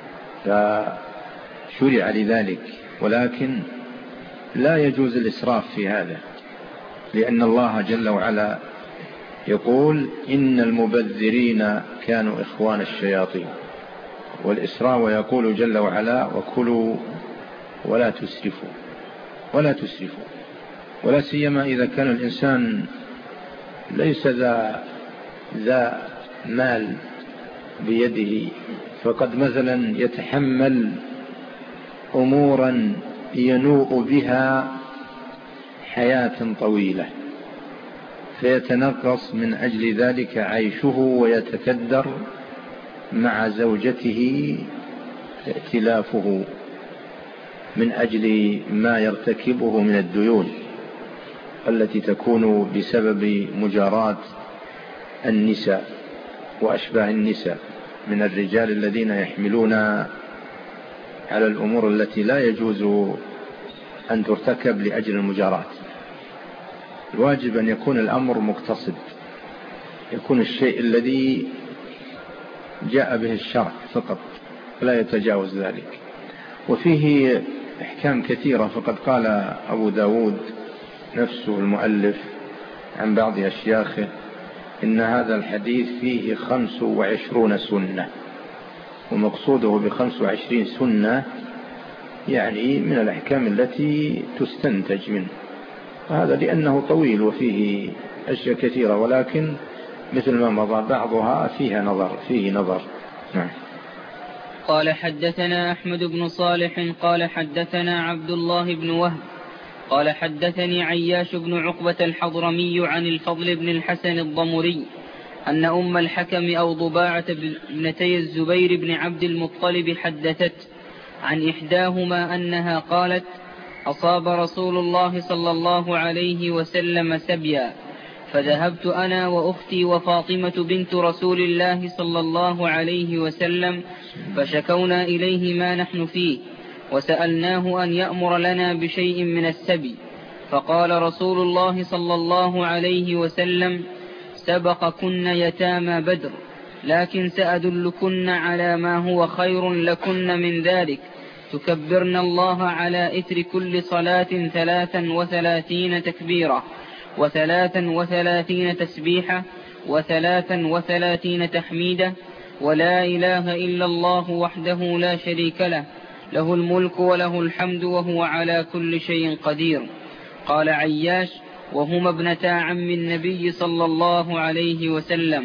فشرع لذلك، ولكن لا يجوز الإسراف في هذا، لأن الله جل وعلا يقول إن المبذرين كانوا إخوان الشياطين والإسراف، ويقول جل وعلا وكلوا ولا تسرفوا ولا سيما إذا كان الإنسان ليس ذا مال بيده، فقد مثلا يتحمل أمورا ينوء بها حياة طويلة، فيتنقص من أجل ذلك عيشه، ويتكدر مع زوجته ائتلافه من أجل ما يرتكبه من الديون التي تكون بسبب مجاراة النساء وأشباه النساء من الرجال الذين يحملون على الأمور التي لا يجوز أن ترتكب لأجل المجاراة. الواجب أن يكون الأمر مقتصد، يكون الشيء الذي جاء به الشرع فقط، لا يتجاوز ذلك. وفيه أحكام كثيرة، فقد قال أبو داود نفسه المؤلف عن بعض أشياخه إن هذا الحديث فيه 25 سنة، ومقصوده ب25 سنة يعني من الأحكام التي تستنتج منه، وهذا لأنه طويل وفيه أشياء كثيرة، ولكن مثل ما مضى بعضها فيه نظر. نعم. قال حدثنا أحمد بن صالح قال حدثنا عبد الله بن وهب قال حدثني عياش بن عقبة الحضرمي عن الفضل بن الحسن الضمري أن أم الحكم أو ضباعة ابنتي الزبير بن عبد المطلب حدثت عن إحداهما أنها قالت أصاب رسول الله صلى الله عليه وسلم سبيا، فذهبت أنا وأختي وفاطمة بنت رسول الله صلى الله عليه وسلم فشكونا إليه ما نحن فيه، وسألناه أن يأمر لنا بشيء من السبي، فقال رسول الله صلى الله عليه وسلم سبقكن يتامى بدر، لكن سأدلكن على ما هو خير لكن من ذلك، تكبرن الله على إثر كل صلاة 33 تكبيرة، 33 تسبيحة، 33 تحميدة، ولا إله إلا الله وحده لا شريك له، له الملك وله الحمد وهو على كل شيء قدير. قال عياش وهما ابنتا عم النبي صلى الله عليه وسلم.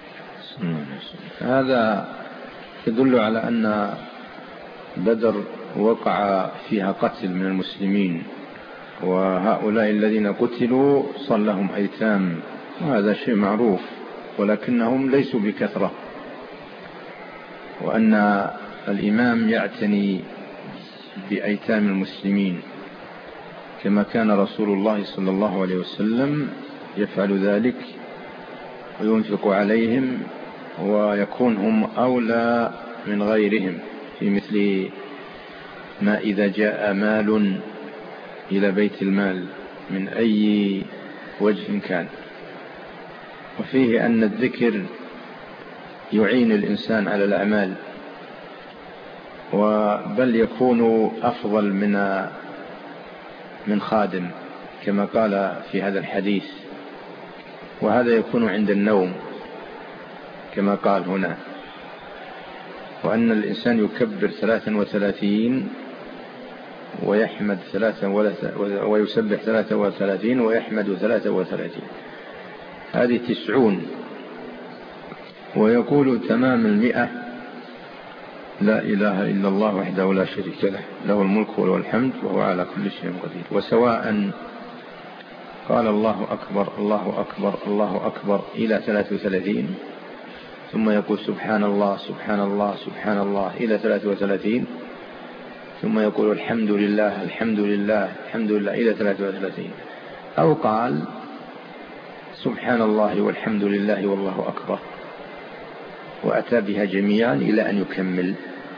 هذا يدل على أن بدر وقع فيها قتل من المسلمين، وهؤلاء الذين قتلوا صار لهم أيتام، وهذا شيء معروف، ولكنهم ليسوا بكثرة، وأن الإمام يعتني بأيتام المسلمين كما كان رسول الله صلى الله عليه وسلم يفعل ذلك وينفق عليهم، ويكون هم أولى من غيرهم في مثل ما إذا جاء مال إلى بيت المال من أي وجه كان. وفيه أن الذكر يعين الإنسان على الأعمال، بل يكون أفضل من خادم كما قال في هذا الحديث، وهذا يكون عند النوم كما قال هنا، وأن الإنسان يكبر 33 ويحمد ويسبح 33 ويحمد 33، هذه 90. ويقول تمام 100: لا إله إلا الله وحده لا شريك له، له الملك وله الحمد وهو على كل شيء قدير. وسواء قال الله أكبر الله أكبر الله أكبر إلى 33، ثم يقول سبحان الله سبحان الله سبحان الله إلى 33، ثم يقول الحمد لله الحمد لله الحمد لله إلى 33، أو قال سبحان الله والحمد لله والله أكبر، وأتى بها جميعا إلى أن يكمل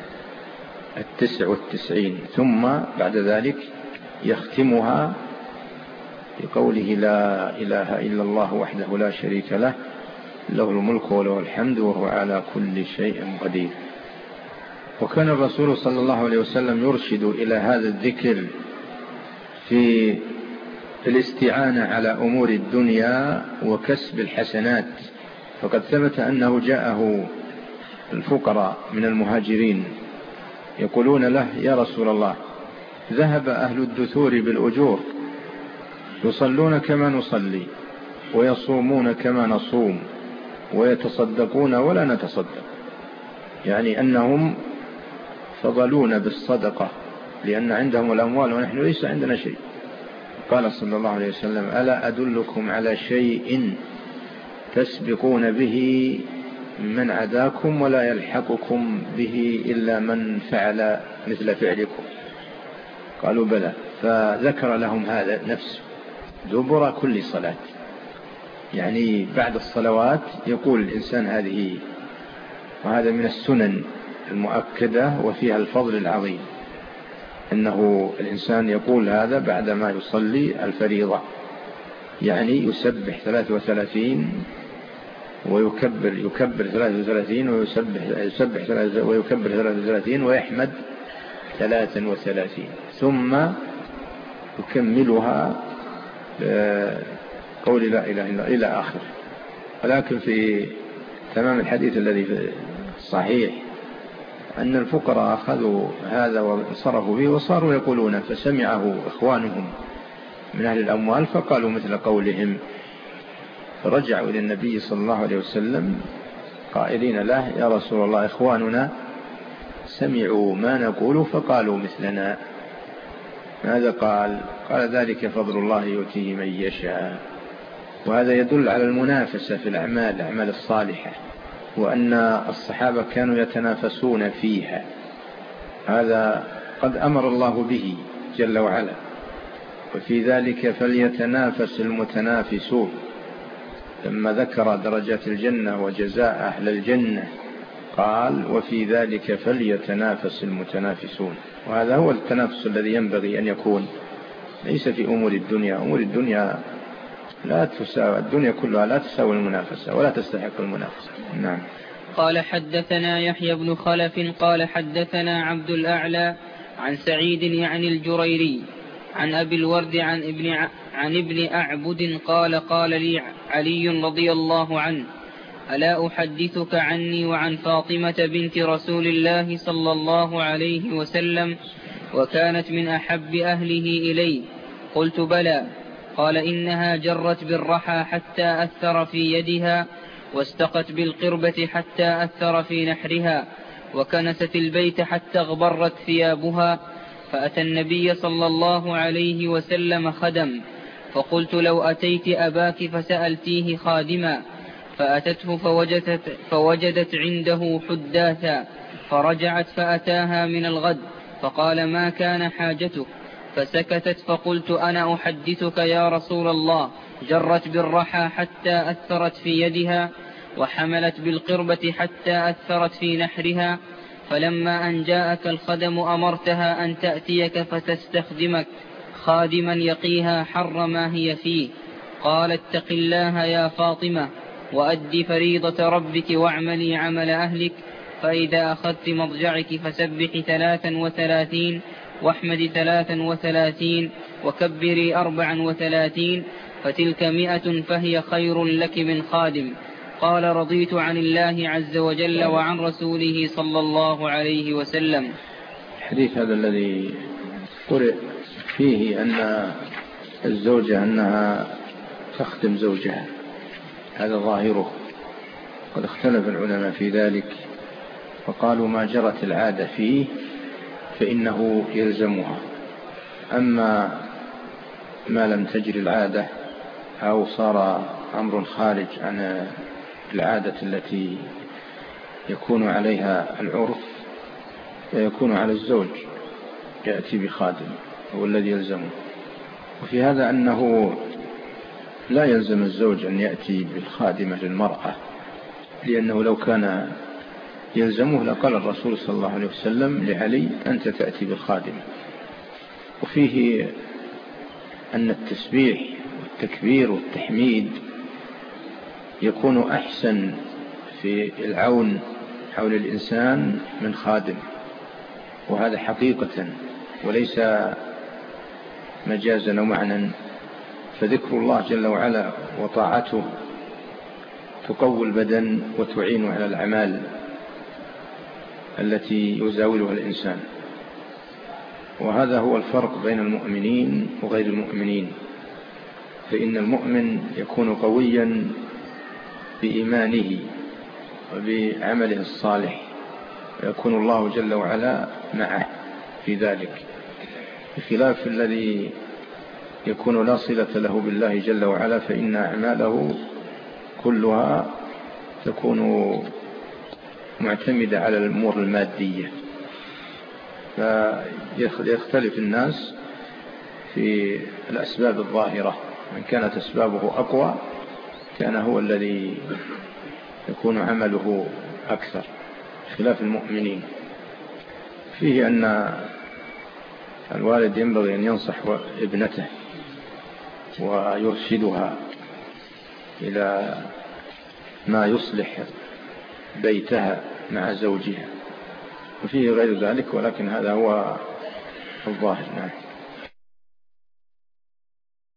99، ثم بعد ذلك يختمها بقوله لا إله إلا الله وحده لا شريك له، له الملك وله الحمد وهو على كل شيء قدير. وكان الرسول صلى الله عليه وسلم يرشد إلى هذا الذكر في الاستعانة على أمور الدنيا وكسب الحسنات، فقد ثبت أنه جاءه الفقراء من المهاجرين يقولون له: يا رسول الله، ذهب أهل الدثور بالأجور، يصلون كما نصلي ويصومون كما نصوم ويتصدقون ولا نتصدق، يعني أنهم فضلون بالصدقة لأن عندهم الأموال ونحن ليس عندنا شيء. قال صلى الله عليه وسلم: ألا أدلكم على شيء تسبقون به من عداكم ولا يلحقكم به إلا من فعل مثل فعلكم؟ قالوا: بلى. فذكر لهم هذا نفسه دبر كل صلاة، يعني بعد الصلوات يقول الإنسان هذه، وهذا من السنن المؤكدة وفيها الفضل العظيم، إنه الإنسان يقول هذا بعدما يصلي الفريضة، يعني يسبح 33 يكبر 33 ويكبر 33 ويحمد 33، ثم يكملها قول لا إله إلا إلى آخر. ولكن في تمام الحديث الذي في الصحيح أن الفقراء أخذوا هذا وانصرفوا به وصاروا يقولون، فسمعه إخوانهم من أهل الأموال فقالوا مثل قولهم، فرجعوا إلى النبي صلى الله عليه وسلم قائلين له: يا رسول الله، إخواننا سمعوا ما نقول فقالوا مثلنا. ماذا قال؟ قال: ذلك فضل الله يؤتيه من يشاء. وهذا يدل على المنافسة في الأعمال الصالحة، وأن الصحابة كانوا يتنافسون فيها، هذا قد أمر الله به جل وعلا، وفي ذلك فليتنافس المتنافسون. لما ذكر درجات الجنة وجزاء أهل الجنة قال: وفي ذلك فليتنافس المتنافسون. وهذا هو التنافس الذي ينبغي أن يكون، ليس في أمور الدنيا. أمور الدنيا لا تساوي، الدنيا كلها لا تساوي المنافسة ولا تستحق المنافسة. نعم. قال: حدثنا يحيى بن خلف قال حدثنا عبد الأعلى عن سعيد يعني الجريري عن أبي الورد عن ابن أعبد قال لي علي رضي الله عنه: ألا أحدثك عني وعن فاطمة بنت رسول الله صلى الله عليه وسلم، وكانت من أحب أهله إلي؟ قلت: بلى. قال: إنها جرت بالرحى حتى أثر في يدها، واستقت بالقربة حتى أثر في نحرها، وكنست البيت حتى اغبرت ثيابها. فأتى النبي صلى الله عليه وسلم خدم، فقلت: لو أتيت أباك فسألتيه خادما. فأتته فوجدت عنده حداثا، فرجعت فأتاها من الغد فقال: ما كان حاجتك؟ فسكتت، فقلت: أنا أحدثك يا رسول الله، جرت بالرحى حتى أثرت في يدها، وحملت بالقربة حتى أثرت في نحرها، فلما أن جاءك الخدم أمرتها أن تأتيك فتستخدمك خادما يقيها حر ما هي فيه. قال: اتق الله يا فاطمة، وأدي فريضة ربك واعملي عمل أهلك، فإذا أخذت مضجعك فسبحي 33 واحمدي 33 وكبري 34 فتلك 100 فهي خير لك من خادم. قال رضيت عن الله عز وجل وعن رسوله صلى الله عليه وسلم. الحديث هذا الذي قرئ فيه أن الزوجة أنها تخدم زوجها، هذا ظاهره. قد اختلف العلماء في ذلك وقالوا ما جرت العادة فيه فإنه يلزمها، أما ما لم تجري العادة أو صار أمر خارج عن العادة التي يكون عليها العرف فيكون على الزوج يأتي بخادم هو الذي يلزمه. وفي هذا أنه لا يلزم الزوج أن يأتي بالخادمة للمرأة، لأنه لو كان يلزمه لقال الرسول صلى الله عليه وسلم لعلي أنت تأتي بالخادمة. وفيه أن التسبيح والتكبير والتحميد يكون أحسن في العون حول الإنسان من خادم، وهذا حقيقة وليس مجازا أو معنى. فذكر الله جل وعلا وطاعته تقوي البدن وتعين على الأعمال التي يزاولها الإنسان. وهذا هو الفرق بين المؤمنين وغير المؤمنين، فإن المؤمن يكون قويا بإيمانه وبعمله الصالح ويكون الله جل وعلا معه في ذلك، بخلاف الذي يكون لا صلة له بالله جل وعلا، فإن أعماله كلها تكون معتمدة على الأمور المادية. فيختلف الناس في الأسباب الظاهرة، من كانت أسبابه أقوى كان هو الذي يكون عمله أكثر، خلاف المؤمنين. فيه أن الوالد ينبغي أن ينصح ابنته ويرشدها إلى ما يصلح بيتها مع زوجها، وفيه غير ذلك، ولكن هذا هو الظاهر. نعم.